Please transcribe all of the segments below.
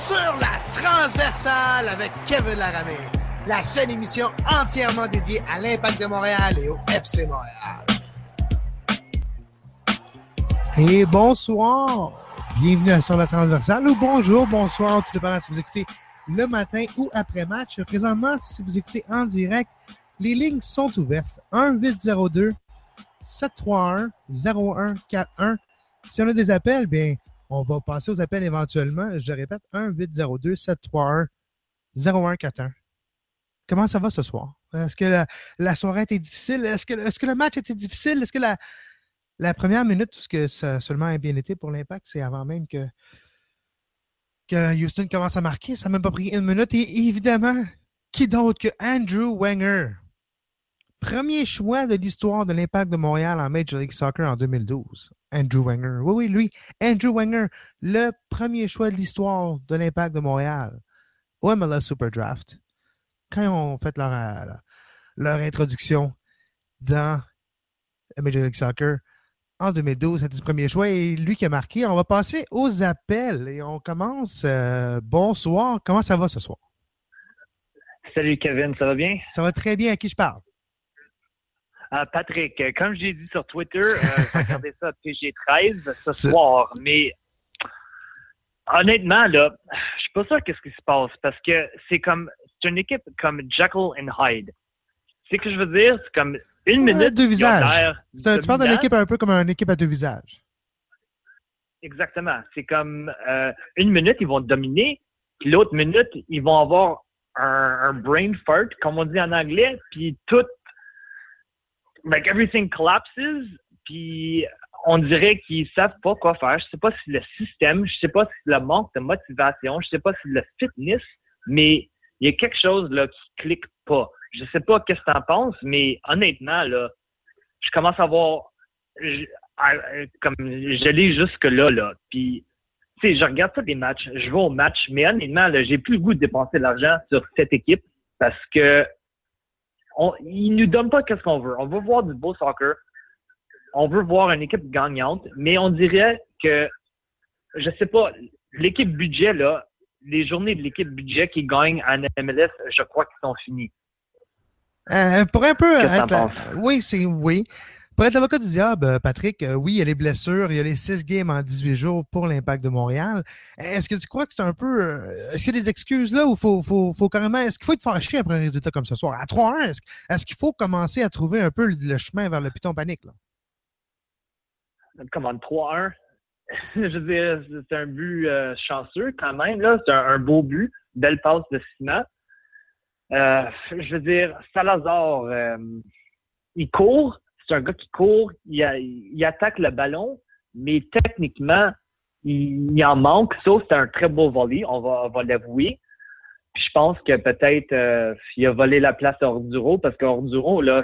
sur la transversale avec Kevin Laramé, la seule émission entièrement dédiée à l'Impact de Montréal et au FC Montréal. Et bonsoir, bienvenue à Sur la transversale, ou bonjour, bonsoir, tout dépendant si vous écoutez le matin ou après match. Présentement, si vous écoutez en direct, les lignes sont ouvertes. 1-802-731-0141. Si on a des appels, bien, on va passer aux appels éventuellement. Je répète, 1-802-731-0141. Comment ça va ce soir? Est-ce que la soirée était difficile? Est-ce que le match était difficile? Est-ce que la première minute, tout ce que ça seulement a bien été pour l'Impact, c'est avant même que Houston commence à marquer. Ça n'a même pas pris une minute. Et évidemment, qui d'autre que Andrew Wenger? Premier choix de l'histoire de l'Impact de Montréal en Major League Soccer en 2012. Andrew Wenger. Oui, lui, Andrew Wenger, le premier choix de l'histoire de l'Impact de Montréal au MLS Super Draft. Quand ils ont fait leur introduction dans la Major League Soccer en 2012, c'était le premier choix et lui qui a marqué. On va passer aux appels et on commence. Bonsoir. Comment ça va ce soir? Salut Kevin, ça va bien? Ça va très bien. À qui je parle? Patrick, comme j'ai dit sur Twitter, j'ai regardé ça à PG13 ce soir, mais honnêtement, là, je suis pas sûr qu'est-ce qui se passe parce que c'est une équipe comme Jekyll and Hyde. C'est ce que je veux dire, c'est comme une minute. Deux visages. Tu parles d'une équipe un peu comme une équipe à deux visages. Exactement. C'est comme une minute, ils vont dominer, puis l'autre minute, ils vont avoir un brain fart, comme on dit en anglais, puis tout. Like everything collapses, puis on dirait qu'ils savent pas quoi faire. Je sais pas si le système, je sais pas si le manque de motivation, je sais pas si le fitness, mais il y a quelque chose là qui clique pas. Je sais pas qu'est-ce que t'en penses, mais honnêtement là, je commence à voir comme je lis jusque là, puis tu sais, je regarde tous les matchs, je vais au match, mais honnêtement là, j'ai plus le goût de dépenser de l'argent sur cette équipe parce que ils nous donnent pas qu'est-ce qu'on veut. On veut voir du beau soccer. On veut voir une équipe gagnante, mais on dirait que, je sais pas, l'équipe budget, là, les journées de l'équipe budget qui gagne en MLS, je crois qu'ils sont finis. Pour un peu être... Oui. Pour être l'avocat du diable, Patrick, oui, il y a les blessures, il y a les 6 games en 18 jours pour l'Impact de Montréal. Est-ce que tu crois que c'est un peu... est-ce qu'il y a des excuses là ou faut carrément... Est-ce qu'il faut être fâché après un résultat comme ce soir? À 3-1, est-ce qu'il faut commencer à trouver un peu le chemin vers le piton panique, là? Comment, 3-1? Je veux dire, c'est un but chanceux quand même, là. C'est un beau but. Belle passe de ciment. Je veux dire, Salazar, il court. C'est un gars qui court, il attaque le ballon, mais techniquement, il en manque, sauf que c'est un très beau volley, on va l'avouer. Puis je pense que peut-être il a volé la place à Orduro, parce qu'Orduro, là,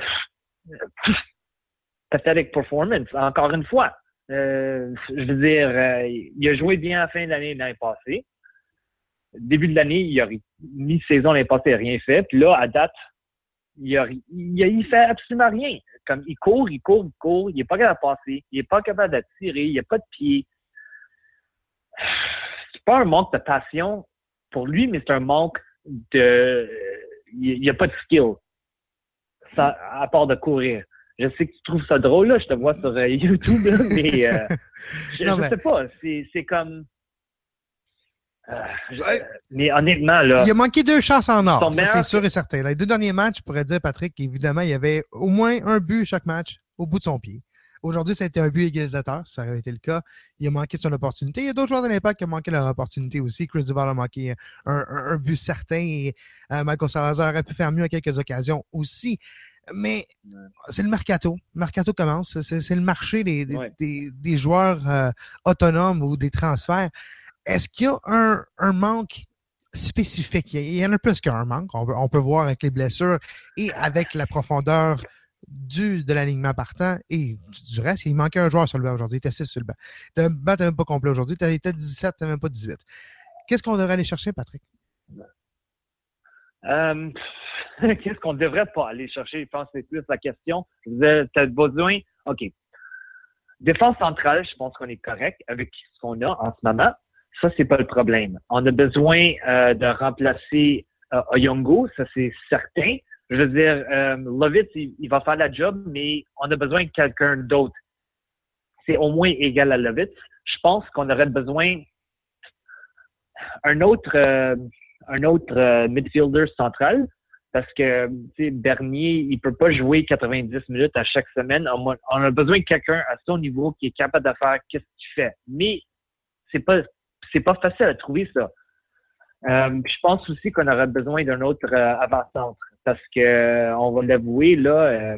pathetic performance, encore une fois. Je veux dire, il a joué bien à la fin de l'année passée. Début de l'année, il a mi-saison l'année passée, il n'a rien fait. Puis là, à date, il fait absolument rien. Comme il court, il est pas capable de passer, il est pas capable de tirer, il a pas de pied. C'est pas un manque de passion pour lui, mais c'est un manque de... Il n'y a pas de skill, ça, à part de courir. Je sais que tu trouves ça drôle, là, je te vois sur YouTube, là, mais je sais pas, c'est comme... mais honnêtement, là... Il a manqué 2 chances en or, ça, c'est sûr et certain. Les 2 derniers matchs, je pourrais dire, Patrick, évidemment, il y avait au moins un but chaque match au bout de son pied. Aujourd'hui, ça a été un but égalisateur, ça aurait été le cas. Il a manqué son opportunité. Il y a d'autres joueurs de l'Impact qui ont manqué leur opportunité aussi. Chris Duval a manqué un but certain et Michael Salazar aurait pu faire mieux à quelques occasions aussi. Mais c'est le mercato. Le mercato commence. C'est le marché des joueurs autonomes ou des transferts. Est-ce qu'il y a un manque spécifique? Il y en a plus qu'un manque. On peut voir avec les blessures et avec la profondeur de l'alignement partant et du reste. Il manquait un joueur sur le banc aujourd'hui. Il était 6 sur le banc. Le banc n'était même pas complet aujourd'hui. Il était 17, tu même pas 18. Qu'est-ce qu'on devrait aller chercher, Patrick? Qu'est-ce qu'on ne devrait pas aller chercher? Je pense que c'est plus la question. Tu as besoin... OK. Défense centrale, je pense qu'on est correct avec ce qu'on a en ce moment. Ça, c'est pas le problème. On a besoin de remplacer Oyongo, ça c'est certain. Je veux dire, Lovitz, il va faire la job, mais on a besoin de quelqu'un d'autre. C'est au moins égal à Lovitz. Je pense qu'on aurait besoin un autre midfielder central parce que Bernier, il peut pas jouer 90 minutes à chaque semaine. On a besoin de quelqu'un à son niveau qui est capable de faire qu'est-ce qu'il fait. Mais c'est pas facile à trouver ça. Je pense aussi qu'on aurait besoin d'un autre avant-centre parce que on va l'avouer là,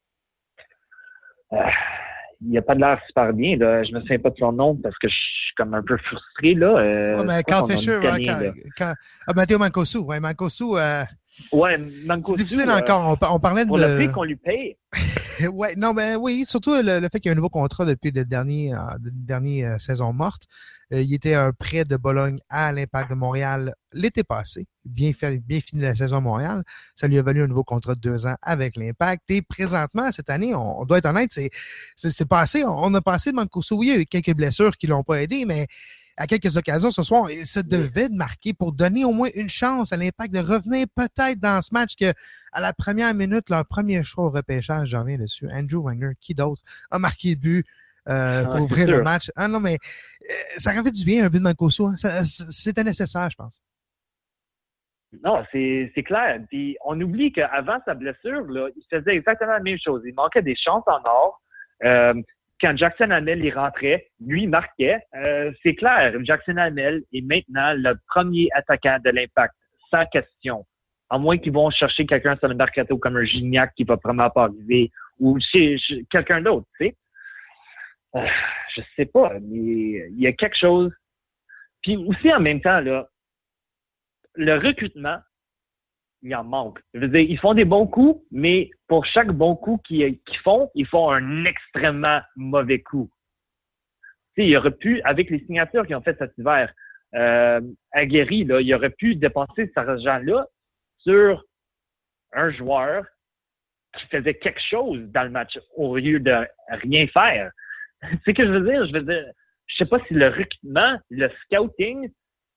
il n'y a pas de l'air super bien. Là. Je me souviens pas de son nom parce que je suis comme un peu frustré là. Mais Carl Fisher, Matteo Mancosu, ouais, Mancosu. Ouais, Mancosu. C'est difficile encore. On parlait pour le prix qu'on lui paye. Ouais, non, ben oui, surtout le fait qu'il y a un nouveau contrat depuis la dernière saison morte. Il était un prêt de Bologne à l'Impact de Montréal l'été passé. Bien fini la saison à Montréal. Ça lui a valu un nouveau contrat de 2 ans avec l'Impact. Et présentement, cette année, on doit être honnête, c'est passé. On a passé de Mancosu. Oui, il y a eu quelques blessures qui l'ont pas aidé, mais à quelques occasions ce soir, il se devait de marquer pour donner au moins une chance à l'Impact de revenir peut-être dans ce match que, à la première minute, leur premier choix au repêchage, j'en reviens dessus, Andrew Wenger, qui d'autre, a marqué le but pour ouvrir le match. Ah non, mais ça aurait fait du bien, un but de Mancosu. Hein. C'était nécessaire, je pense. Non, c'est clair. Puis on oublie qu'avant sa blessure, là, il faisait exactement la même chose. Il manquait des chances en or. Quand Jackson Hamel y rentrait, lui marquait. C'est clair, Jackson Hamel est maintenant le premier attaquant de l'Impact, sans question. À moins qu'ils vont chercher quelqu'un sur le mercato comme un Gignac qui va probablement pas arriver ou chez quelqu'un d'autre, tu sais. Je sais pas, mais il y a quelque chose. Puis aussi en même temps, là, le recrutement, il en manque. Je veux dire, ils font des bons coups, mais pour chaque bon coup qu'ils font, ils font un extrêmement mauvais coup. Tu sais, il aurait pu, avec les signatures qu'ils ont fait cet hiver, Aguerri, là, il aurait pu dépenser cet argent-là sur un joueur qui faisait quelque chose dans le match au lieu de rien faire. C'est ce que je veux dire. Je sais pas si le recrutement, le scouting,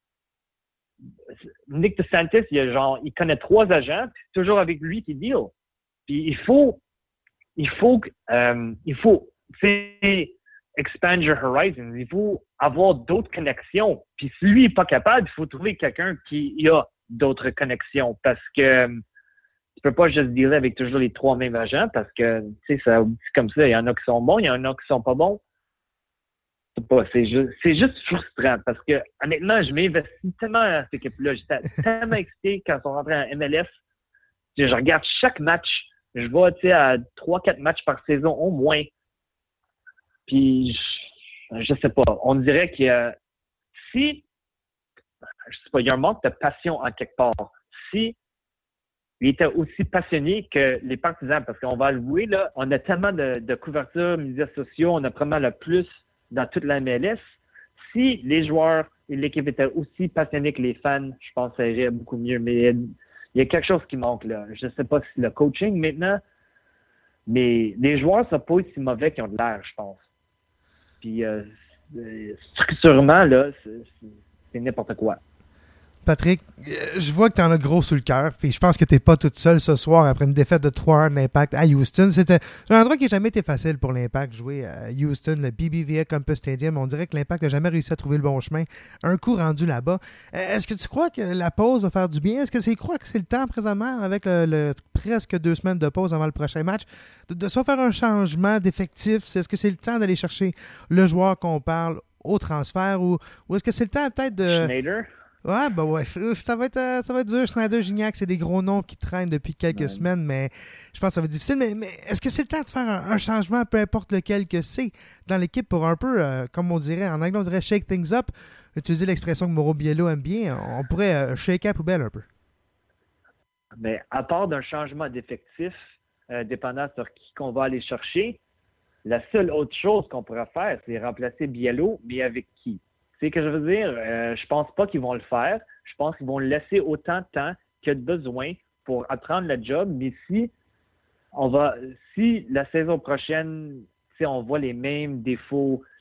Nick DeSantis, il connaît 3 agents, puis c'est toujours avec lui qu'il deal. Puis il faut expand your horizons. Il faut avoir d'autres connexions. Puis si lui n'est pas capable, il faut trouver quelqu'un qui a d'autres connexions parce que tu peux pas juste dealer avec toujours les 3 mêmes agents parce que, tu sais, c'est comme ça. Il y en a qui sont bons, il y en a qui sont pas bons. C'est juste frustrant parce que, honnêtement, je m'investis tellement dans cette équipe-là. J'étais tellement excité quand ils sont rentrés en MLS. Je regarde chaque match. Je vais, tu sais, à 3-4 matchs par saison au moins. Puis, je sais pas. On dirait qu'il y a, je sais pas, il y a un manque de passion en quelque part. Si il était aussi passionné que les partisans, parce qu'on va le voir, là, on a tellement de couverture, médias sociaux, on a vraiment le plus dans toute la MLS. Si les joueurs et l'équipe étaient aussi passionnés que les fans, je pense que ça irait beaucoup mieux. Mais il y a quelque chose qui manque là. Je ne sais pas si le coaching maintenant, mais les joueurs ne sont pas aussi mauvais qu'ils ont de l'air, je pense. Puis structurellement, là, c'est n'importe quoi. Patrick, je vois que tu en as gros sur le cœur. Puis je pense que tu n'es pas toute seule ce soir après une défaite de 3-1 de l'Impact à Houston. C'était un endroit qui n'a jamais été facile pour l'Impact, jouer à Houston, le BBVA Campus Stadium. On dirait que l'Impact n'a jamais réussi à trouver le bon chemin. Un coup rendu là-bas. Est-ce que tu crois que la pause va faire du bien? Est-ce que tu crois que c'est le temps présentement, avec le presque 2 semaines de pause avant le prochain match, de soit faire un changement d'effectif? Est-ce que c'est le temps d'aller chercher le joueur qu'on parle au transfert ou est-ce que c'est le temps peut-être de... Schneider? Ouais, ben ouais, ça va être dur. Schneider, Gignac, c'est des gros noms qui traînent depuis quelques semaines, mais je pense que ça va être difficile. Mais est-ce que c'est le temps de faire un changement, peu importe lequel que c'est, dans l'équipe pour un peu, comme on dirait, en anglais, on dirait shake things up, utiliser l'expression que Mauro Biello aime bien, on pourrait shake à poubelle un peu. Mais à part d'un changement d'effectif, dépendant sur qui qu'on va aller chercher, la seule autre chose qu'on pourra faire, c'est remplacer Biello, mais avec qui? C'est ce que je veux dire. Je pense pas qu'ils vont le faire. Je pense qu'ils vont le laisser autant de temps qu'il y a de besoin pour apprendre le job. Mais si la saison prochaine, on voit les mêmes défauts,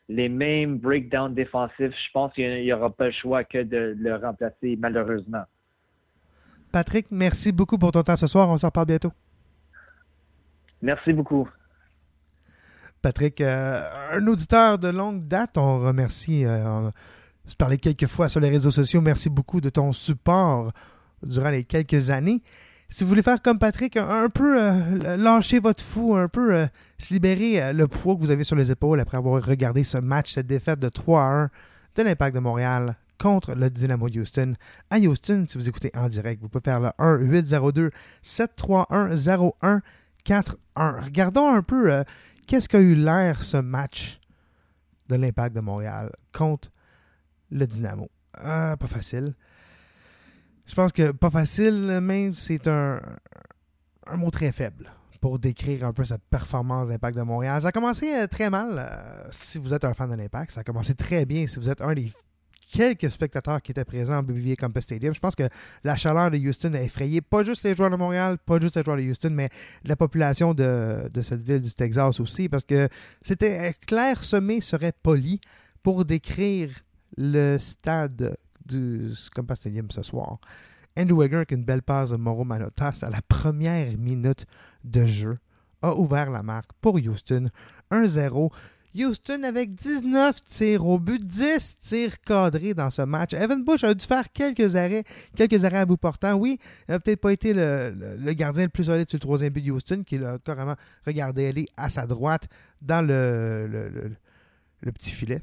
les mêmes breakdowns défensifs. Je pense qu'il n'y aura pas le choix que de le remplacer, malheureusement. Patrick, merci beaucoup pour ton temps ce soir. On se reparle bientôt. Merci beaucoup. Patrick, un auditeur de longue date, on remercie. On se parlait quelques fois sur les réseaux sociaux. Merci beaucoup de ton support durant les quelques années. Si vous voulez faire comme Patrick, un peu lâcher votre fou, un peu se libérer le poids que vous avez sur les épaules après avoir regardé ce match, cette défaite de 3-1 de l'Impact de Montréal contre le Dynamo Houston. À Houston, si vous écoutez en direct, vous pouvez faire le 1-802-731-0141. Regardons un peu qu'est-ce qu'a eu l'air ce match de l'Impact de Montréal contre le Dynamo. Pas facile. Je pense que pas facile, même, c'est un mot très faible pour décrire un peu cette performance d'Impact de Montréal. Ça a commencé très mal si vous êtes un fan de l'Impact. Ça a commencé très bien si vous êtes un des quelques spectateurs qui étaient présents au BBVA Compass Stadium. Je pense que la chaleur de Houston a effrayé pas juste les joueurs de Montréal, pas juste les joueurs de Houston, mais la population de cette ville du Texas aussi, parce que c'était clairsemé, serait poli pour décrire le stade du Compass Stadium ce soir. Andrew Weger, avec une belle passe de Mauro Manotas à la première minute de jeu, a ouvert la marque pour Houston. 1-0. Houston avec 19 tirs au but, 10 tirs cadrés dans ce match. Evan Bush a dû faire quelques arrêts à bout portant. Oui, il n'a peut-être pas été le gardien le plus solide sur le troisième but de Houston, qui l'a carrément regardé aller à sa droite dans le petit filet.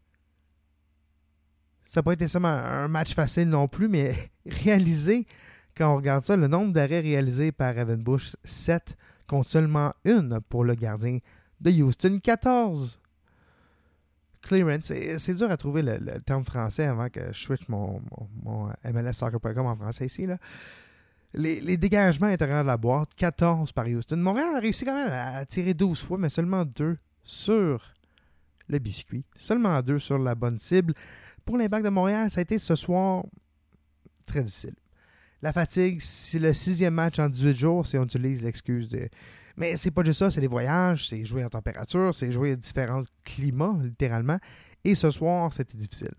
Ça n'a pas été seulement un match facile non plus, mais réalisé, quand on regarde ça, le nombre d'arrêts réalisés par Evan Bush, 7 contre seulement une pour le gardien de Houston, 14. Clearance, c'est dur à trouver le terme français avant que je switch mon MLSsoccer.com en français ici. Là. Les dégagements intérieurs de la boîte, 14 par Houston. Montréal a réussi quand même à tirer 12 fois, mais seulement 2 sur le biscuit. Seulement 2 sur la bonne cible. Pour l'Impact de Montréal, ça a été ce soir très difficile. La fatigue, c'est le 6e match en 18 jours, si on utilise l'excuse de... Mais c'est pas juste ça, c'est les voyages, c'est jouer en température, c'est jouer à différents climats, littéralement. Et ce soir, c'était difficile.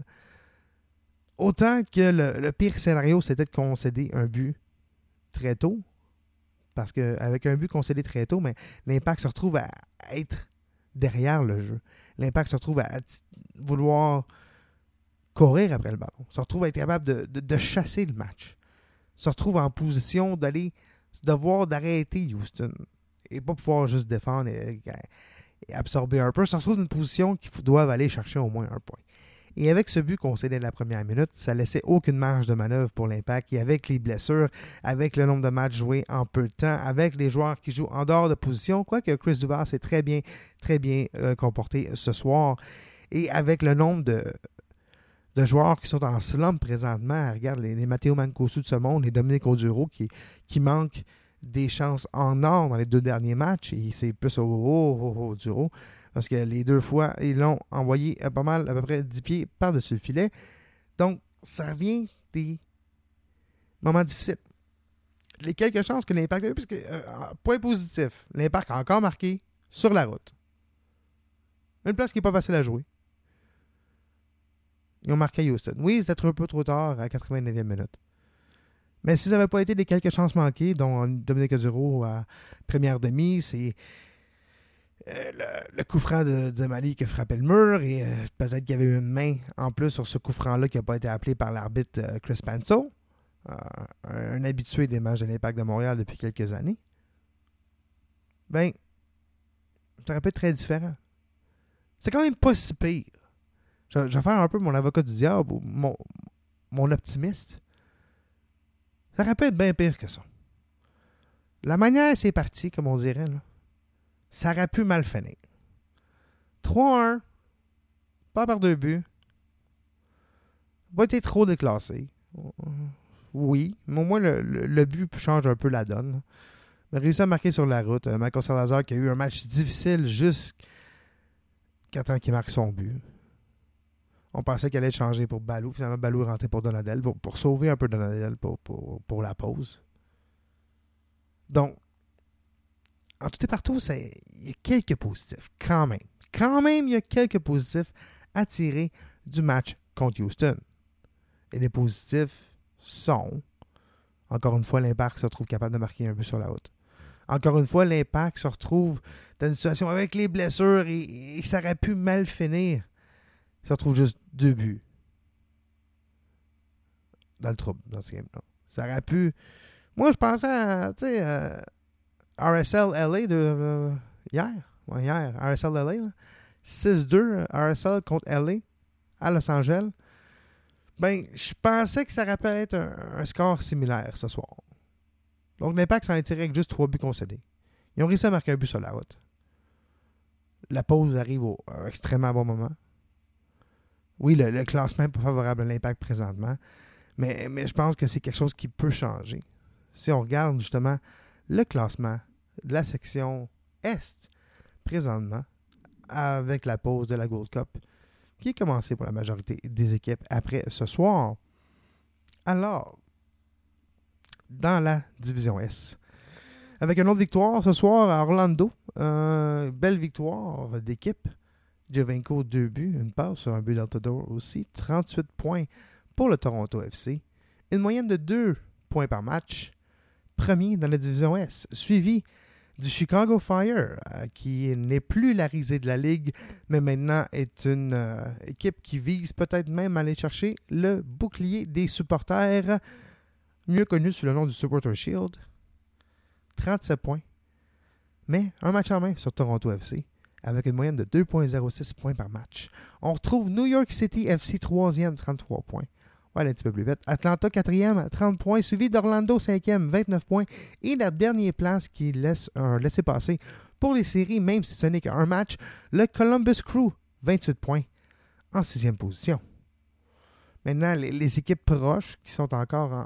Autant que le pire scénario, c'était de concéder un but très tôt. Parce qu'avec un but concédé très tôt, mais l'Impact se retrouve à être derrière le jeu. L'Impact se retrouve à vouloir courir après le ballon. Se retrouve à être capable de chasser le match. Se retrouve en position devoir d'arrêter Houston. Et pas pouvoir juste défendre et absorber un peu. Se retrouve dans une position qu'ils doivent aller chercher au moins un point. Et avec ce but concédé de la première minute, ça laissait aucune marge de manœuvre pour l'Impact. Et avec les blessures, avec le nombre de matchs joués en peu de temps, avec les joueurs qui jouent en dehors de position, quoique Chris Duval s'est très bien comporté ce soir. Et avec le nombre de joueurs qui sont en slump présentement, regarde les Matteo Mancosu de ce monde, les Dominique Oduro qui manquent des chances en or dans les 2 derniers matchs, et c'est plus au Oduro, parce que les 2 fois, ils l'ont envoyé à peu près 10 pieds par-dessus le filet. Donc, ça revient des moments difficiles. Les quelques chances que l'Impact a eu, puisque, point positif, l'Impact a encore marqué sur la route. Une place qui n'est pas facile à jouer. Ils ont marqué à Houston. Oui, c'était un peu trop tard à 89e minute. Mais si ça n'avait pas été des quelques chances manquées, dont Dominique Oduro à première demi, c'est le coup franc de Zemali qui a frappé le mur, et peut-être qu'il y avait une main en plus sur ce coup franc-là qui n'a pas été appelé par l'arbitre Chris Panso, un habitué des matchs de l'Impact de Montréal depuis quelques années. Ben, ça aurait pu être très différent. C'est quand même pas si pire. Je vais faire un peu mon avocat du diable, ou mon optimiste. Ça aurait pu être bien pire que ça. La manière c'est parti, comme on dirait, là, ça aurait pu mal finir. 3-1, pas par 2 buts, pas été trop déclassé. Oui, mais au moins le but change un peu la donne. Mais réussi à marquer sur la route. Michael Salazar qui a eu un match difficile jusqu'à temps qu'il marque son but. On pensait qu'elle allait être changée pour Balou. Finalement, Balou est rentré pour Donadel, pour sauver un peu Donadel pour la pause. Donc, en tout et partout, il y a quelques positifs, quand même. quand même, il y a quelques positifs à tirer du match contre Houston. Et les positifs sont, encore une fois, l'Impact se retrouve capable de marquer un but sur la route. Encore une fois, l'Impact se retrouve dans une situation avec les blessures et ça aurait pu mal finir. Il se retrouve juste 2 buts dans le trouble dans ce game-là. Ça aurait pu... Moi, je pensais à RSL LA de hier. Ouais, hier, RSL LA. Là. 6-2 RSL contre LA à Los Angeles. Ben, je pensais que ça aurait pu être un score similaire ce soir. Donc, l'Impact s'en est tiré avec juste 3 buts concédés. Ils ont réussi à marquer un but sur la route. La pause arrive au extrêmement bon moment. Oui, le classement n'est pas favorable à l'Impact présentement, mais je pense que c'est quelque chose qui peut changer. Si on regarde justement le classement de la section Est présentement, avec la pause de la Gold Cup, qui est commencée pour la majorité des équipes après ce soir. Alors, dans la division S, avec une autre victoire ce soir à Orlando, belle victoire d'équipe. Giovinco, 2 buts, une passe sur un but d'Altador aussi. 38 points pour le Toronto FC. Une moyenne de 2 points par match. Premier dans la division S. Suivi du Chicago Fire, qui n'est plus la risée de la Ligue, mais maintenant est une équipe qui vise peut-être même à aller chercher le bouclier des supporters, mieux connu sous le nom du Supporter Shield. 37 points. Mais un match en main sur Toronto FC, avec une moyenne de 2,06 points par match. On retrouve New York City FC 3e, 33 points. On va aller un petit peu plus vite. Atlanta 4e, 30 points, suivi d'Orlando 5e, 29 points. Et la dernière place qui laisse un laissez-passer pour les séries, même si ce n'est qu'un match, le Columbus Crew, 28 points, en 6e position. Maintenant, les équipes proches qui sont encore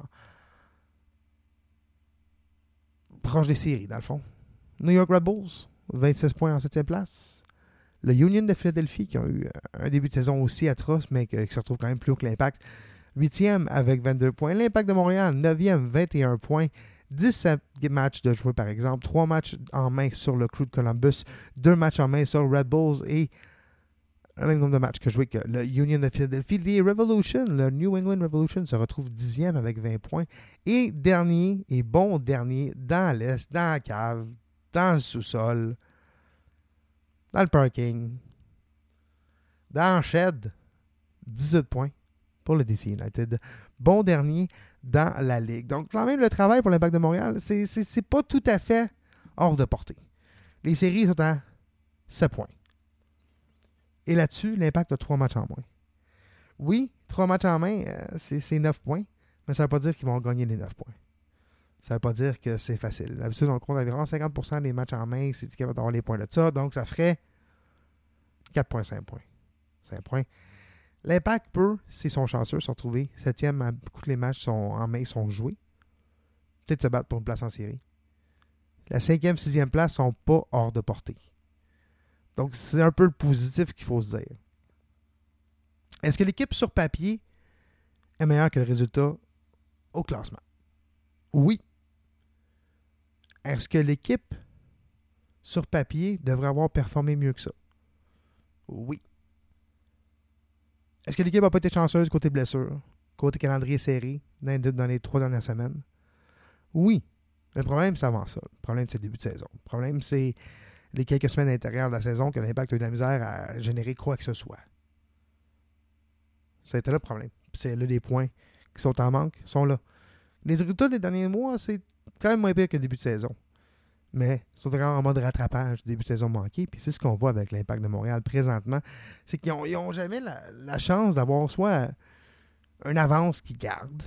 proches des séries, dans le fond. New York Red Bulls, 26 points en 7e place. Le Union de Philadelphie, qui a eu un début de saison aussi atroce, mais qui se retrouve quand même plus haut que l'Impact. 8e avec 22 points. L'Impact de Montréal, 9e, 21 points. 17 matchs de jouer, par exemple. 3 matchs en main sur le Crew de Columbus. 2 matchs en main sur Red Bulls et le même nombre de matchs que joué que le Union de Philadelphie. Les Revolution, le New England Revolution se retrouve 10e avec 20 points. Et dernier, et bon dernier, dans l'Est, dans la cave, dans le sous-sol, dans le parking, dans le shed, 18 points pour le DC United. Bon dernier dans la Ligue. Donc, quand même, le travail pour l'Impact de Montréal, c'est pas tout à fait hors de portée. Les séries sont à 7 points. Et là-dessus, l'Impact a 3 matchs en moins. Oui, 3 matchs en main, c'est 9 points, mais ça ne veut pas dire qu'ils vont gagner les 9 points. Ça ne veut pas dire que c'est facile. D'habitude, on compte environ 50% des matchs en main, c'est capable d'avoir les points de ça, donc ça ferait 4,5 points. 5 points. L'Impact peut, s'ils sont chanceux, se retrouver 7e à beaucoup que les matchs sont en main sont joués. Peut-être se battre pour une place en série. La 5e, 6e place ne sont pas hors de portée. Donc, c'est un peu le positif qu'il faut se dire. Est-ce que l'équipe sur papier est meilleure que le résultat au classement? Oui. Est-ce que l'équipe sur papier devrait avoir performé mieux que ça? Oui. Est-ce que l'équipe n'a pas été chanceuse côté blessure, côté calendrier serré dans les 3 dernières semaines? Oui. Le problème, c'est avant ça. Le problème, c'est le début de saison. Le problème, c'est les quelques semaines à l'intérieur de la saison que l'Impact a eu de la misère à générer quoi que ce soit. Ça a été là le problème. Puis c'est là les points qui sont en manque, sont là. Les résultats des derniers mois, c'est quand même moins pire que le début de saison. Mais ils sont encore en mode rattrapage, début de saison manqué. Puis c'est ce qu'on voit avec l'Impact de Montréal présentement. C'est qu'ils n'ont jamais la chance d'avoir soit une avance qu'ils gardent,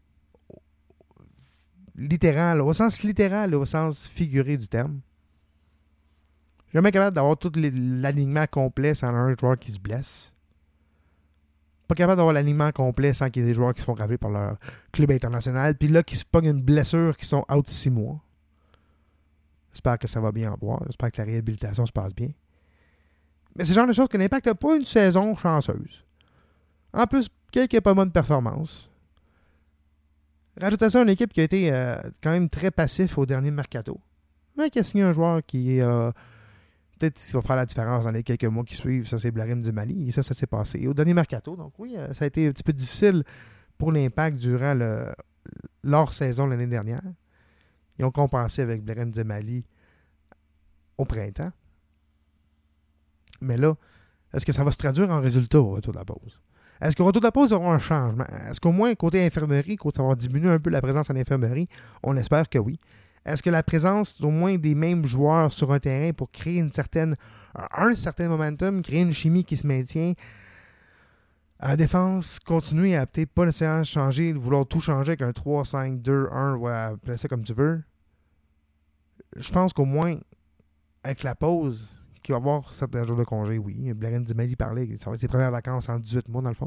littéral, au sens littéral et au sens figuré du terme. Jamais capable d'avoir tout l'alignement complet sans un joueur qui se blesse. Pas capable d'avoir l'alignement complet sans qu'il y ait des joueurs qui se font rappeler par leur club international. Puis là, qui se pognent une blessure, qui sont out 6 mois. J'espère que ça va bien en boire. J'espère que la réhabilitation se passe bien. Mais c'est le genre de choses que l'Impact n'a pas une saison chanceuse. En plus, quelques pas bonnes performances. Rajoutez ça à une équipe qui a été quand même très passif au dernier mercato. Mais qui a signé un joueur qui a peut-être ce qui va faire la différence dans les quelques mois qui suivent, ça c'est Blaren Dimali. Et ça s'est passé au dernier mercato. Donc oui, ça a été un petit peu difficile pour l'Impact durant leur saison l'année dernière. Ils ont compensé avec Blaren Dimali au printemps. Mais là, est-ce que ça va se traduire en résultat au retour de la pause? Est-ce qu'au retour de la pause, il y aura un changement? Est-ce qu'au moins, côté infirmerie, ça va diminuer un peu la présence en infirmerie? On espère que oui. Est-ce que la présence d'au moins des mêmes joueurs sur un terrain pour créer un certain momentum, créer une chimie qui se maintient à la défense, continuer à peut-être pas nécessairement changer, vouloir tout changer avec un 3-5-2-1 ou appeler ça comme tu veux? Je pense qu'au moins, avec la pause, qu'il va y avoir certains jours de congé, oui. Blaren Dimali parlait, ça va être ses premières vacances en 18 mois, dans le fond.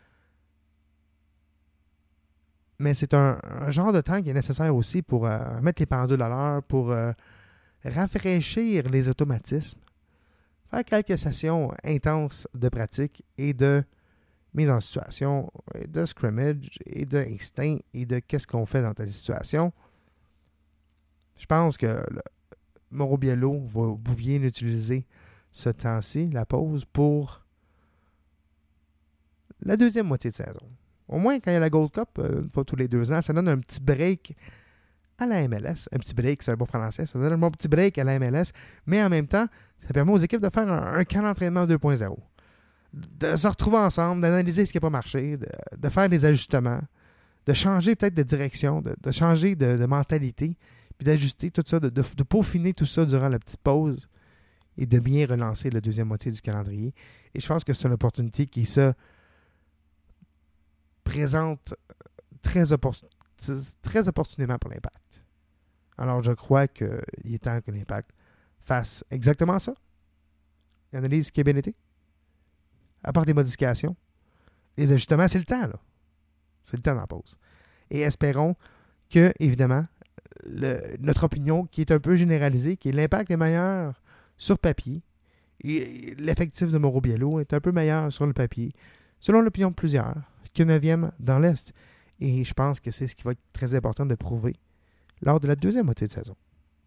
Mais c'est un genre de temps qui est nécessaire aussi pour mettre les pendules à l'heure, pour rafraîchir les automatismes, faire quelques sessions intenses de pratique et de mise en situation, et de scrimmage, et d'instinct, et de qu'est-ce qu'on fait dans ta situation. Je pense que Mauro Biello va bien utiliser ce temps-ci, la pause, pour la deuxième moitié de saison. Au moins, quand il y a la Gold Cup, une fois tous les 2 ans, ça donne un petit break à la MLS. Un petit break, c'est un bon français. Ça donne un bon petit break à la MLS. Mais en même temps, ça permet aux équipes de faire un camp d'entraînement 2.0. De se retrouver ensemble, d'analyser ce qui n'a pas marché, de faire des ajustements, de changer peut-être de direction, de changer de mentalité, puis d'ajuster tout ça, de peaufiner tout ça durant la petite pause et de bien relancer la deuxième moitié du calendrier. Et je pense que c'est une opportunité qui se présente très opportunément pour l'Impact. Alors, je crois qu'il est temps que l'Impact fasse exactement ça. Il analyse ce qui a bien été. Apporte des modifications. Les ajustements, c'est le temps, là. C'est le temps d'en pause. Et espérons que, évidemment, notre opinion, qui est un peu généralisée, qui est l'Impact est meilleur sur papier, et l'effectif de Mauro Biello est un peu meilleur sur le papier, selon l'opinion de plusieurs, que 9e dans l'Est. Et je pense que c'est ce qui va être très important de prouver lors de la deuxième moitié de saison.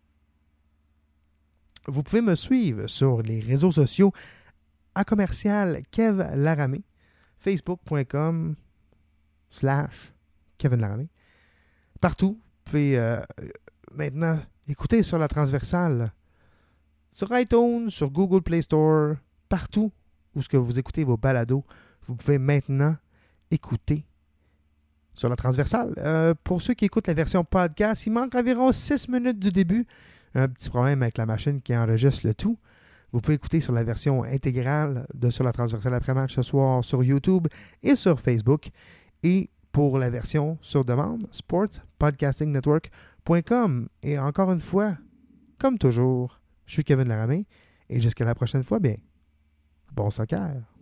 Vous pouvez me suivre sur les réseaux sociaux à commercial Kev Laramé, facebook.com/Kevin Laramé. Partout, vous pouvez maintenant écouter sur la transversale, sur iTunes, sur Google Play Store, partout où ce que vous écoutez vos balados, vous pouvez maintenant écouter sur la transversale. Pour ceux qui écoutent la version podcast, il manque environ 6 minutes du début. Un petit problème avec la machine qui enregistre le tout. Vous pouvez écouter sur la version intégrale de Sur la transversale après-match ce soir sur YouTube et sur Facebook. Et pour la version sur demande, sportspodcastingnetwork.com. Et encore une fois, comme toujours, je suis Kevin Laramé. Et jusqu'à la prochaine fois, bien, bon soccer!